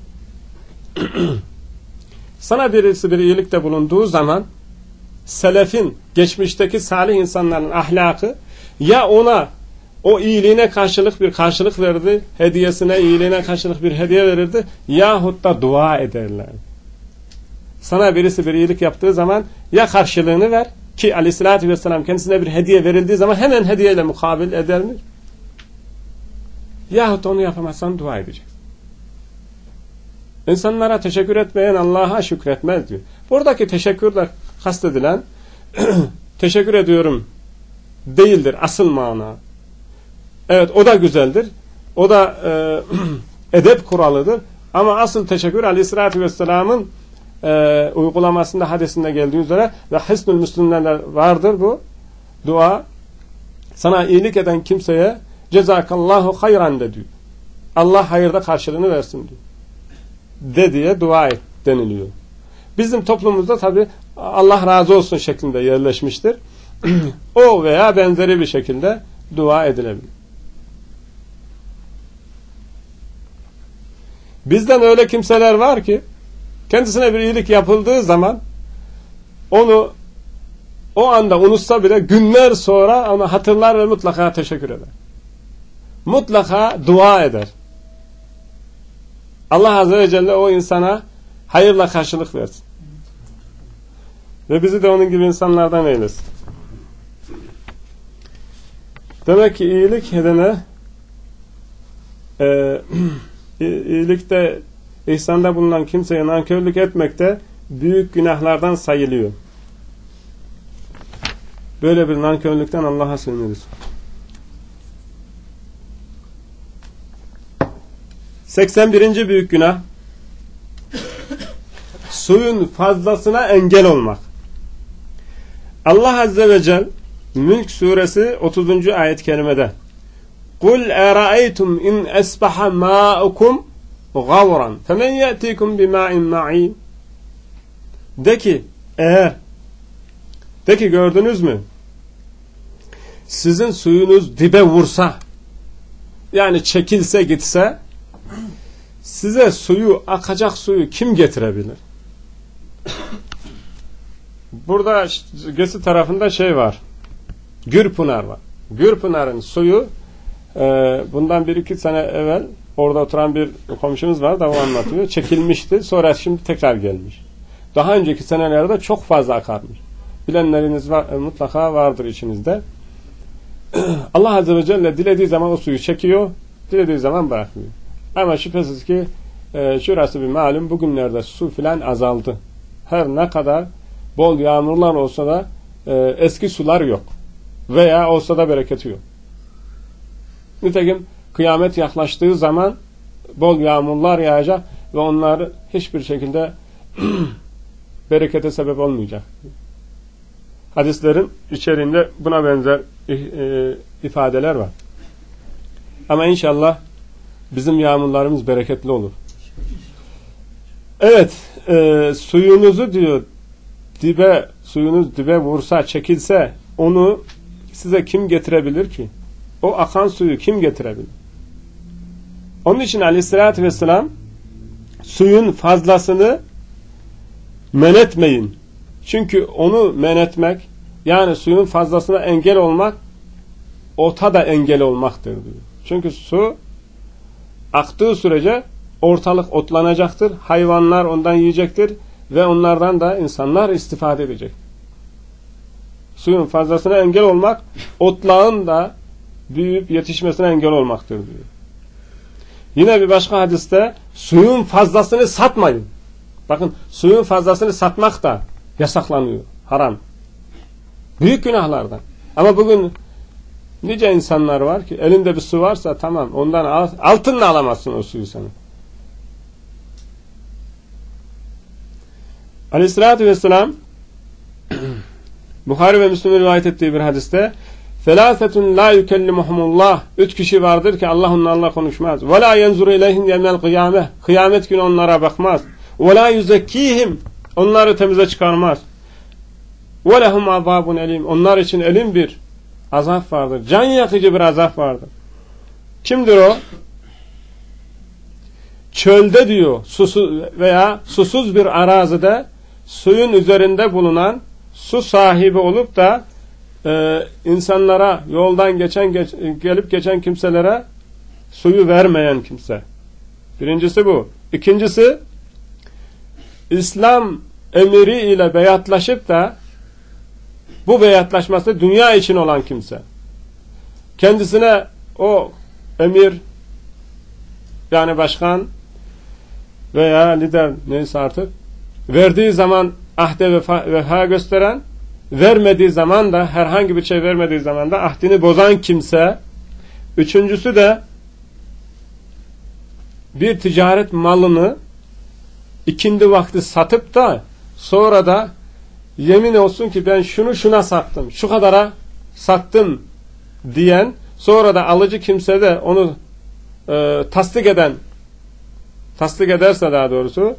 Sana birisi bir iyilikte bulunduğu zaman selefin, geçmişteki salih insanların ahlakı ya ona o iyiliğine karşılık bir karşılık verirdi. Hediyesine, iyiliğine karşılık bir hediye verirdi. Yahut da dua ederler. Sana birisi bir iyilik yaptığı zaman ya karşılığını ver ki aleyhissalatü vesselam kendisine bir hediye verildiği zaman hemen hediyeyle mukabil eder mi? Yahut onu yapamazsan dua edeceksin. İnsanlara teşekkür etmeyen Allah'a şükretmez diyor. Buradaki teşekkürle kastedilen teşekkür ediyorum değildir asıl mana. Evet, o da güzeldir. O da e, edep kuralıdır. Ama asıl teşekkür aleyhissalatü vesselamın e, uygulamasında, hadisinde geldiği üzere ve Hisnül Müslüm'de vardır bu dua. Sana iyilik eden kimseye cezakallahu hayran de diyor. Allah hayırda karşılığını versin diyor. De diye dua et deniliyor. Bizim toplumumuzda tabi Allah razı olsun şeklinde yerleşmiştir. O veya benzeri bir şekilde dua edilebilir. Bizden öyle kimseler var ki kendisine bir iyilik yapıldığı zaman onu o anda unutsa bile günler sonra onu hatırlar ve mutlaka teşekkür eder. Mutlaka dua eder. Allah Azze ve Celle o insana hayırla karşılık versin. Ve bizi de onun gibi insanlardan eylesin. Demek ki iyilik edene e, iyilikte, ihsanda bulunan kimseye nankörlük etmekte büyük günahlardan sayılıyor. Böyle bir nankörlükten Allah'a sığınırız. seksen birinci büyük günah, suyun fazlasına engel olmak. Allah Azze ve Celle Mülk suresi otuzuncu ayet-i kerimede قُلْ اَرَأَيْتُمْ اِنْ اَسْبَحَ مَاءُكُمْ غَوْرًا فَمَنْ يَأْتِيكُمْ بِمَاءٍ مَعِينٍ De ki, eğer de ki gördünüz mü? Sizin suyunuz dibe vursa, yani çekilse gitse, size suyu, akacak suyu kim getirebilir? Burada Gesi tarafında şey var. Gürpınar var. Gürpınar'ın suyu e, bundan bir iki sene evvel orada oturan bir komşumuz var da o anlatıyor. Çekilmişti. Sonra şimdi tekrar gelmiş. Daha önceki senelerde çok fazla akarmış. Bilenleriniz var, mutlaka vardır içinizde. Allah Azze ve Celle dilediği zaman o suyu çekiyor, dilediği zaman bırakmıyor. Ama şüphesiz ki e, şurası bir malum, bugünlerde su filan azaldı. Her ne kadar bol yağmurlar olsa da e, eski sular yok. Veya olsa da bereketi yok. Nitekim kıyamet yaklaştığı zaman bol yağmurlar yağacak ve onları hiçbir şekilde berekete sebep olmayacak. Hadislerin içeriğinde buna benzer e, ifadeler var. Ama inşallah bizim yağmurlarımız bereketli olur. Evet, e, suyunuzu diyor dibe, suyunuz dibe vursa, çekilse onu size kim getirebilir ki? O akan suyu kim getirebilir? Onun için Aleyhisselatü Vesselam suyun fazlasını men etmeyin. Çünkü onu men etmek, yani suyun fazlasına engel olmak, ota da engel olmaktır diyor. Çünkü su aktığı sürece ortalık otlanacaktır. Hayvanlar ondan yiyecektir ve onlardan da insanlar istifade edecek. Suyun fazlasına engel olmak, otlağın da büyüyüp yetişmesine engel olmaktır diyor. Yine bir başka hadiste suyun fazlasını satmayın. Bakın, suyun fazlasını satmak da yasaklanıyor. Haram. Büyük günahlardan. Ama bugün nice insanlar var ki elinde bir su varsa tamam, ondan al, altınla alamazsın o suyu sana. Aleyhissalatü vesselam Buhari ve Müslim'in rivayet ettiği bir hadiste felâfetun lâ yükellimuhumullah, üç kişi vardır ki Allah onlarla konuşmaz. Ve lâ yenzuru ileyhim yevmel kıyâmeh, kıyamet günü onlara bakmaz. Ve lâ yüzekkîhim, onları temize çıkarmaz. Ve lehum azâbun elim, onlar için elim bir azap vardır. Can yakıcı bir azap vardır. Kimdir o? Çölde diyor, susuz veya susuz bir arazide suyun üzerinde bulunan, su sahibi olup da e, insanlara, yoldan geçen geç, gelip geçen kimselere suyu vermeyen kimse. Birincisi bu. İkincisi, İslam emiri ile beyatlaşıp da bu beyatlaşması dünya için olan kimse. Kendisine o emir, yani başkan veya lider neyse artık, verdiği zaman ahde vefa, vefa gösteren, vermediği zaman da, herhangi bir şey vermediği zaman da ahdini bozan kimse. Üçüncüsü de bir ticaret malını ikindi vakti satıp da sonra da yemin olsun ki ben şunu şuna sattım, şu kadara sattım diyen, sonra da alıcı kimse de onu e, tasdik eden, tasdik ederse daha doğrusu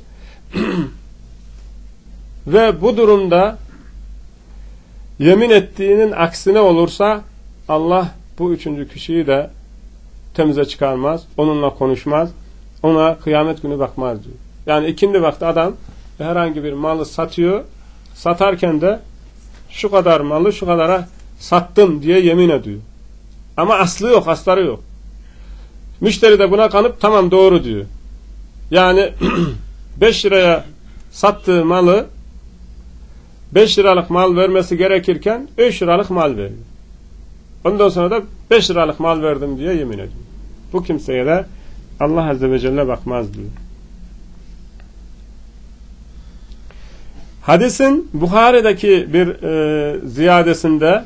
ve bu durumda yemin ettiğinin aksine olursa Allah bu üçüncü kişiyi de temize çıkarmaz, onunla konuşmaz, ona kıyamet günü bakmaz diyor. Yani ikindi vakti adam herhangi bir malı satıyor, satarken de şu kadar malı şu kadara sattım diye yemin ediyor. Ama aslı yok, astarı yok. Müşteri de buna kanıp tamam doğru diyor. Yani beş liraya sattığı malı beş liralık mal vermesi gerekirken üç liralık mal veriyor. Ondan sonra da beş liralık mal verdim diye yemin ediyor. Bu kimseye de Allah Azze ve Celle bakmaz diyor. Hadisin Buhari'deki bir e, ziyadesinde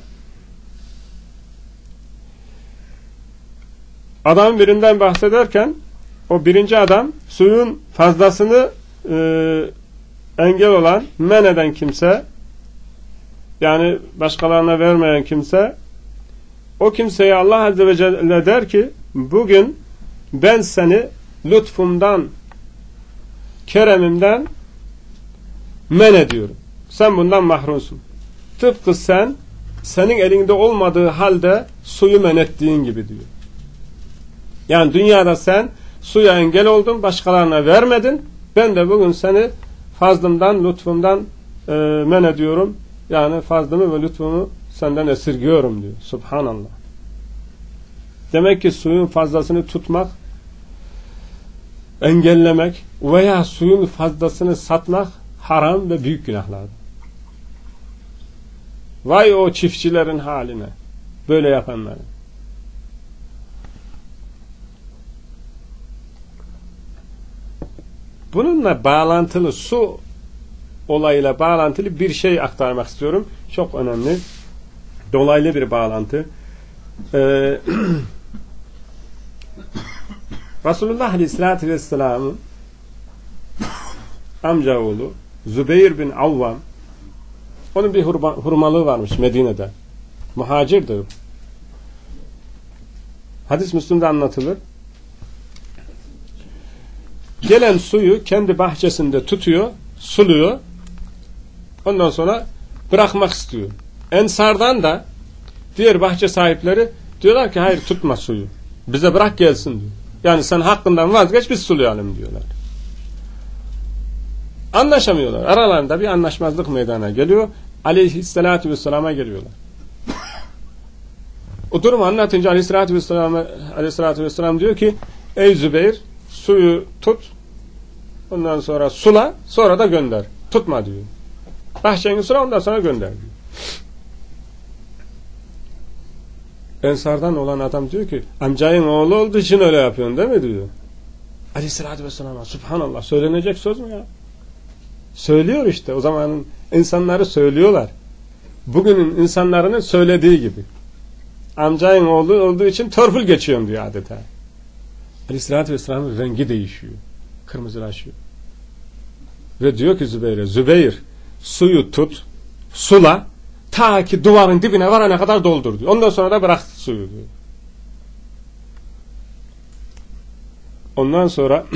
adam birinden bahsederken o birinci adam suyun fazlasını e, engel olan, men eden kimse, yani başkalarına vermeyen kimse, o kimseye Allah Azze ve Celle der ki bugün ben seni lütfumdan, keremimden men ediyorum. Sen bundan mahrumsun. Tıpkı sen senin elinde olmadığı halde suyu men ettiğin gibi diyor. Yani dünyada sen suya engel oldun, başkalarına vermedin. Ben de bugün seni fazlımdan, lütfumdan e, men ediyorum. Yani fazlımı ve lütfumu senden esirgiyorum diyor. Subhanallah. Demek ki suyun fazlasını tutmak, engellemek veya suyun fazlasını satmak haram ve büyük günahlardır. Vay o çiftçilerin haline, böyle yapanların. Bununla bağlantılı, su olayıyla bağlantılı bir şey aktarmak istiyorum. Çok önemli. Dolaylı bir bağlantı. Ee, Resulullah Aleyhisselatü Vesselam'ın amcaoğlu Zübeyir bin Avvam, onun bir hurma, hurmalığı varmış Medine'de. Muhacirdir. Hadis Müslim'de anlatılır. Gelen suyu kendi bahçesinde tutuyor, suluyor. Ondan sonra bırakmak istiyor. Ensardan da diğer bahçe sahipleri diyorlar ki hayır tutma suyu. Bize bırak gelsin diyor. Yani sen hakkından vazgeç, biz sulayalım diyorlar. Anlaşamıyorlar. Aralarında bir anlaşmazlık meydana geliyor. Aleyhisselatü Vesselam'a geliyorlar. O durumu anlatınca Aleyhisselatü Vesselam, Aleyhisselatü Vesselam diyor ki ey Zübeyir, suyu tut, ondan sonra sula, sonra da gönder. Tutma diyor. Bahçeni sula, ondan sonra gönder diyor. Ensardan olan adam diyor ki amcayın oğlu olduğu için öyle yapıyorsun değil mi diyor. Aleyhisselatü Vesselam'a subhanallah, söylenecek söz mü ya? Söylüyor işte. O zamanın insanları söylüyorlar. Bugünün insanların söylediği gibi. Amcayın oğlu olduğu için torpil geçiyorum diyor adeta. Aleyhisselatü Vesselam'ın rengi değişiyor. Kırmızılaşıyor. Ve diyor ki Zübeyir'e, Zübeyir suyu tut, sula, ta ki duvarın dibine varana kadar doldur diyor. Ondan sonra da bırak suyu diyor. Ondan sonra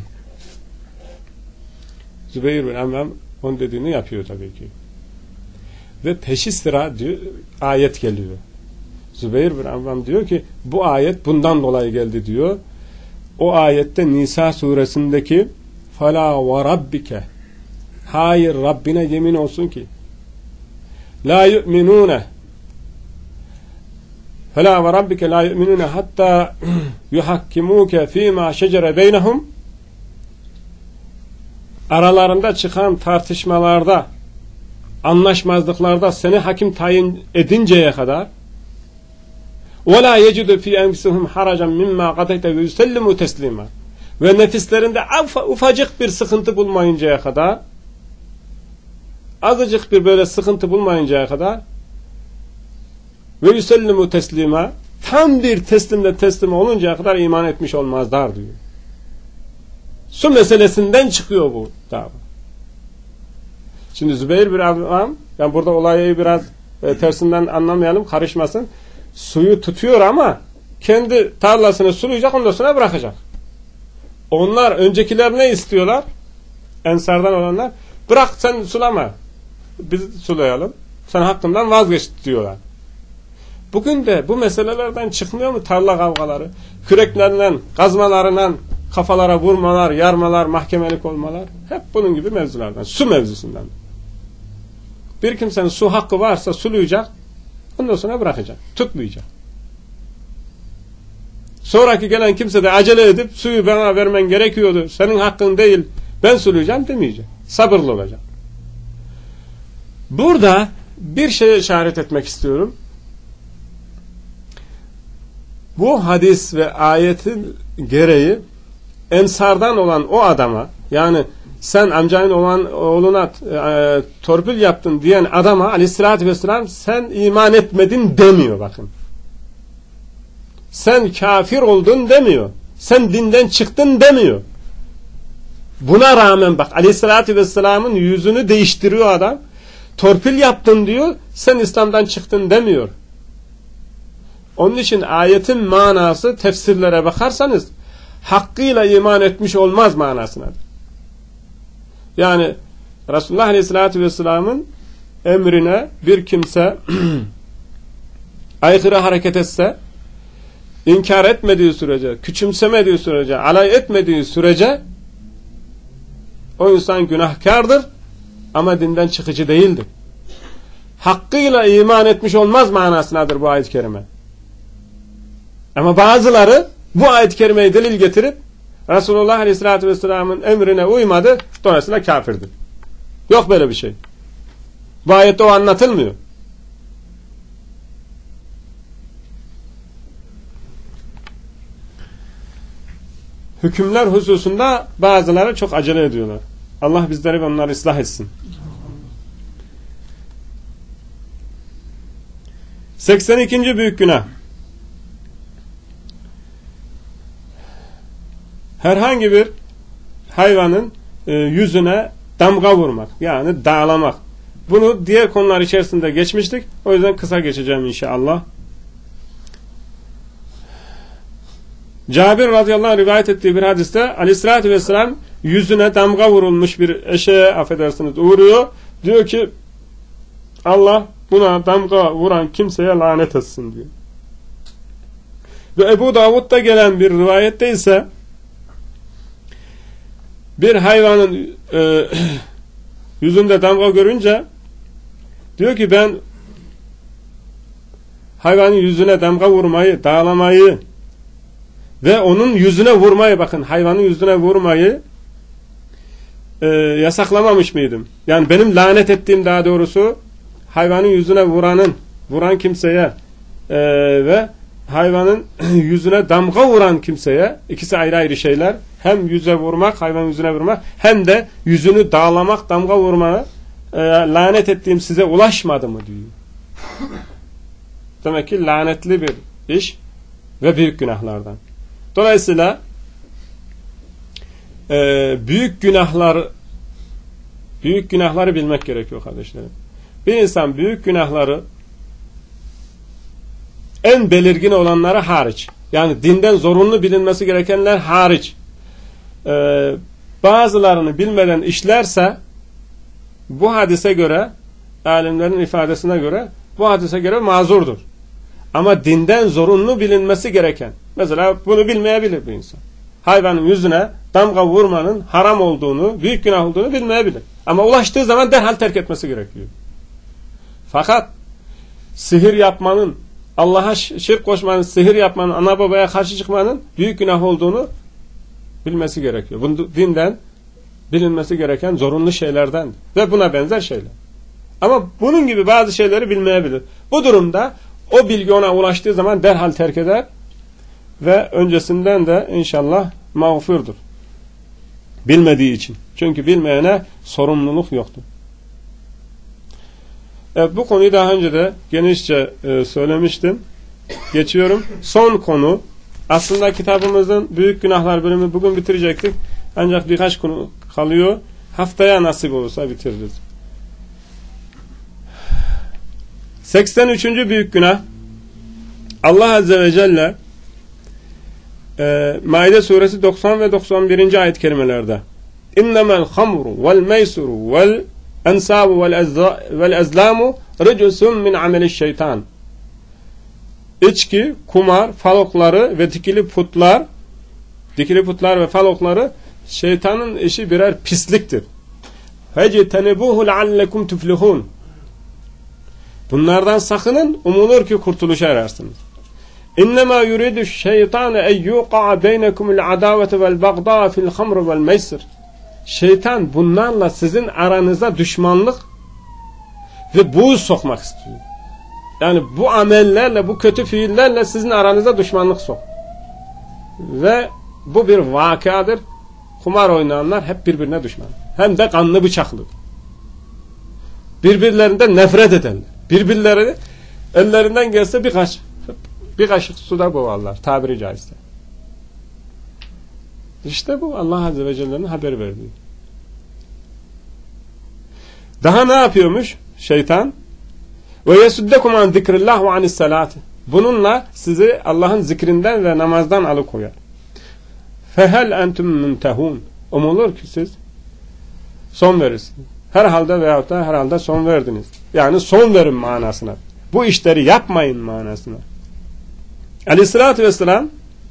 Zübeyir bin Avvam onun dediğini yapıyor tabii ki. Ve peşi sıra diyor, ayet geliyor. Zübeyir bin Avvam diyor ki bu ayet bundan dolayı geldi diyor. O ayette Nisa suresindeki fala ve rabbike, hayır Rabbine yemin olsun ki la yu'minune, Fela ve rabbike la yu'minune hatta yuhakkimuke fîmâ şecere beynehum. Aralarında çıkan tartışmalarda, anlaşmazlıklarda seni hakim tayin edinceye kadar وَلَا يَجِدُ فِي اَنْفِسِهُمْ حَرَجًا مِمَّا قَدَيْتَ وَيُسَلِّمُوا تَسْلِيمًا. Ve nefislerinde ufacık bir sıkıntı bulmayıncaya kadar, azıcık bir böyle sıkıntı bulmayıncaya kadar ve yusellimu teslima, tam bir teslimle teslim oluncaya kadar iman etmiş olmazlar diyor. Su meselesinden çıkıyor bu dava. Şimdi Zübeyir bir adam, yani burada olayı biraz e, tersinden anlamayalım, karışmasın. Suyu tutuyor ama kendi tarlasını sulayacak, ondan sonra bırakacak. Onlar, öncekiler ne istiyorlar? Ensardan olanlar, bırak sen sulama, biz sulayalım, sen hakkından vazgeç diyorlar. Bugün de bu meselelerden çıkmıyor mu tarla kavgaları? Küreklerinden, kazmalarından kafalara vurmalar, yarmalar, mahkemelik olmalar. Hep bunun gibi mevzulardan. Su mevzusundan. Bir kimsenin su hakkı varsa sulayacak, ondan sonra bırakacak. Tutmayacak. Sonraki gelen kimse de acele edip suyu bana vermen gerekiyordu, senin hakkın değil, ben sulayacağım demeyecek. Sabırlı olacak. Burada bir şeye işaret etmek istiyorum. Bu hadis ve ayetin gereği ensardan olan o adama, yani sen amcanın olan oğluna e, torpil yaptın diyen adama aleyhissalatü vesselam sen iman etmedin demiyor bakın. Sen kafir oldun demiyor. Sen dinden çıktın demiyor. Buna rağmen bak aleyhissalatü vesselamın yüzünü değiştiriyor adam. Torpil yaptın diyor, sen İslam'dan çıktın demiyor. Onun için ayetin manası, tefsirlere bakarsanız hakkıyla iman etmiş olmaz manasınadır. Yani Resulullah Aleyhisselatü Vesselam'ın emrine bir kimse aykırı hareket etse, inkar etmediği sürece, küçümsemediği sürece, alay etmediği sürece o insan günahkardır ama dinden çıkıcı değildir. Hakkıyla iman etmiş olmaz manasınadır bu ayet-i kerime. Ama bazıları bu ayet-i kerimeyi delil getirip Resulullah Aleyhisselatü Vesselam'ın emrine uymadı, dolayısıyla kafirdir. Yok böyle bir şey. Bu ayette o anlatılmıyor. Hükümler hususunda bazıları çok acele ediyorlar. Allah bizleri ve onları ıslah etsin. seksen ikinci büyük günah. Herhangi bir hayvanın e, yüzüne damga vurmak, yani dağlamak. Bunu diğer konular içerisinde geçmiştik. O yüzden kısa geçeceğim inşallah. Cabir radıyallahu anh rivayet ettiği bir hadiste aleyhissalatü vesselam yüzüne damga vurulmuş bir eşeğe, affedersiniz, uğruyor. Diyor ki Allah buna damga vuran kimseye lanet etsin diyor. Ve Ebu Davud'da gelen bir rivayette ise bir hayvanın e, yüzünde damga görünce diyor ki ben hayvanın yüzüne damga vurmayı, dağlamayı ve onun yüzüne vurmayı, bakın hayvanın yüzüne vurmayı e, yasaklamamış mıydım? Yani benim lanet ettiğim, daha doğrusu hayvanın yüzüne vuranın, vuran kimseye e, ve hayvanın yüzüne damga vuran kimseye, ikisi ayrı ayrı şeyler. Hem yüze vurmak, hayvanın yüzüne vurmak, hem de yüzünü dağlamak, damga vurmaya e, lanet ettiğim size ulaşmadı mı diyor. Demek ki lanetli bir iş ve büyük günahlardan. Dolayısıyla e, büyük günahlar büyük günahları bilmek gerekiyor kardeşlerim. Bir insan büyük günahları, en belirgin olanları hariç, yani dinden zorunlu bilinmesi gerekenler hariç e, bazılarını bilmeden işlerse bu hadise göre, alimlerin ifadesine göre bu hadise göre mazurdur. Ama dinden zorunlu bilinmesi gereken, mesela bunu bilmeyebilir bir insan. Hayvanın yüzüne damga vurmanın haram olduğunu, büyük günah olduğunu bilmeyebilir. Ama ulaştığı zaman derhal terk etmesi gerekiyor. Fakat sihir yapmanın, Allah'a şirk koşmanın, sihir yapmanın, ana babaya karşı çıkmanın büyük günah olduğunu bilmesi gerekiyor. Bu dinden bilinmesi gereken zorunlu şeylerden ve buna benzer şeyler. Ama bunun gibi bazı şeyleri bilmeyebilir. Bu durumda o bilgi ona ulaştığı zaman derhal terk eder ve öncesinden de inşallah mağfurdur. Bilmediği için. Çünkü bilmeyene sorumluluk yoktur. Evet, bu konuyu daha önce de genişçe e, söylemiştim. Geçiyorum. Son konu. Aslında kitabımızın büyük günahlar bölümü bugün bitirecektik. Ancak birkaç konu kalıyor. Haftaya nasip olursa bitiririz. seksen üçüncü büyük günah. Allah Azze ve Celle e, Maide suresi doksan ve doksan birinci ayet kerimelerde İnnemel hamru vel meysuru vel ensabu vel ezlamu ricusum min ameliş şeytan. İçki, kumar, falokları ve dikili putlar dikili putlar ve falokları şeytanın işi birer pisliktir. Fectenebuhu leallekum tuflihun. Bunlardan sakının, umulur ki kurtuluşa erersiniz. İnnemâ yuridu şeytanu en yuqa'a beynekumul adavete vel bagdâ fil hamr vel meysir. Şeytan bunlarla sizin aranıza düşmanlık ve buğz sokmak istiyor. Yani bu amellerle, bu kötü fiillerle sizin aranıza düşmanlık sok. Ve bu bir vakadır. Kumar oynayanlar hep birbirine düşman. Hem de kanlı bıçaklı. Birbirlerinden nefret ederler. Birbirleri ellerinden gelse bir kaşık, bir kaşık suda boğarlar. Tabiri caizse. İşte bu Allah Azze ve Celle'nin haber verdiği. Daha ne yapıyormuş şeytan? Ve yesuddekum an zikrillah ve anis salati. Bununla sizi Allah'ın zikrinden ve namazdan alıkoyar. Fehel entum muntehun. Umulur ki siz son verirsiniz. Herhalde veyahut da herhalde son verdiniz. Yani son verin manasına. Bu işleri yapmayın manasına. Aleyhissalatü vesselam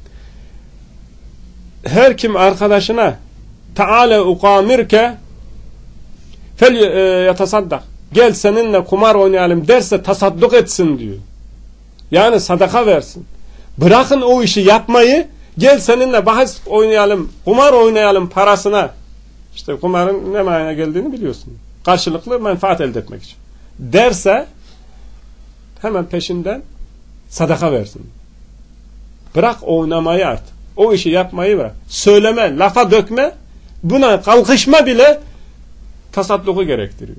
her kim arkadaşına Teala ukamirke fel yatasaddak, gel seninle kumar oynayalım derse tasadduk etsin diyor. Yani sadaka versin. Bırakın o işi yapmayı, gel seninle bahis oynayalım, kumar oynayalım parasına. İşte kumarın ne manaya geldiğini biliyorsun. Karşılıklı menfaat elde etmek için. Derse hemen peşinden sadaka versin. Bırak oynamayı artık. O işi yapmayı bırak. Söyleme, lafa dökme, buna kalkışma bile tasadduku gerektiriyor.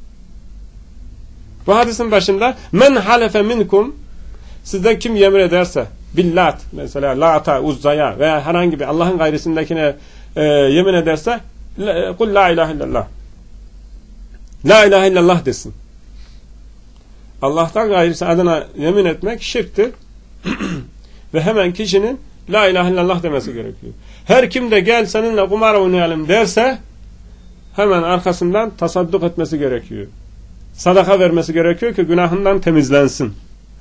Bu hadisin başında men halefe minkum, sizden kim yemin ederse billat, mesela Lata, Uzza'ya veya herhangi bir Allah'ın gayrisindekine e, yemin ederse kul la ilahe illallah, la ilahe illallah desin. Allah'tan gayrisi adına yemin etmek şirktir. Ve hemen kişinin la ilahe illallah demesi gerekiyor. Her kim de gel seninle kumar oynayalım derse hemen arkasından tasadduk etmesi gerekiyor. Sadaka vermesi gerekiyor ki günahından temizlensin.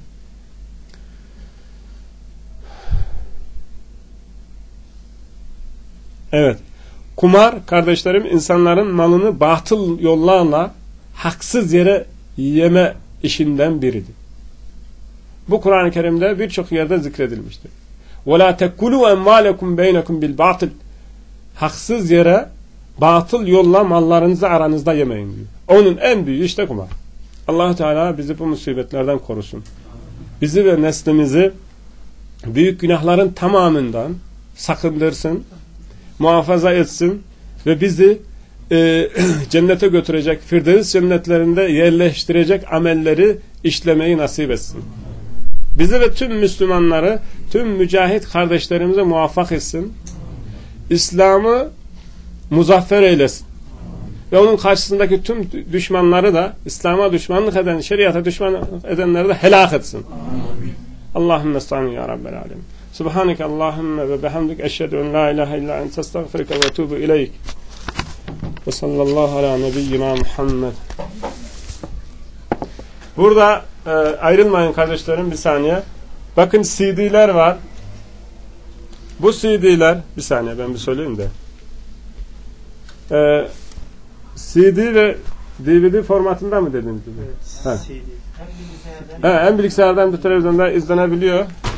Evet. Kumar kardeşlerim insanların malını batıl yollarla haksız yere yeme işinden biridir. Bu Kur'an-ı Kerim'de birçok yerde zikredilmiştir. وَلَا تَكُّلُوا اَمْوَالَكُمْ بَيْنَكُمْ بِالْبَاطِلِ. Haksız yere batıl yolla mallarınızı aranızda yemeyin diyor. Onun en büyüğü işte kumar. Allah Teala bizi bu musibetlerden korusun. Bizi ve neslimizi büyük günahların tamamından sakındırsın, muhafaza etsin ve bizi e, cennete götürecek, Firdevs cennetlerinde yerleştirecek amelleri işlemeyi nasip etsin. Bizi ve tüm Müslümanları, tüm mücahit kardeşlerimize muvaffak etsin. İslam'ı muzaffer eylesin. Ve onun karşısındaki tüm düşmanları da, İslam'a düşmanlık eden, şeriata düşmanlık edenleri de helak etsin. Allahümme estağfirullah ya Rabbel alemin. Subhaneke Allahümme ve bihamdik eşhedü en la ilahe illa ente estağfiruke ve etûbü ileyk. Ve sallallahu ala nebiyyina Muhammed. Burada e, ayrılmayın kardeşlerim bir saniye. Bakın C D'ler var. Bu C D'ler, bir saniye ben bir söyleyeyim de. E, C D ve D V D formatında mı dediniz? Evet. Ha. C D. He, hem bilgisayardan bir televizyonda izlenebiliyor.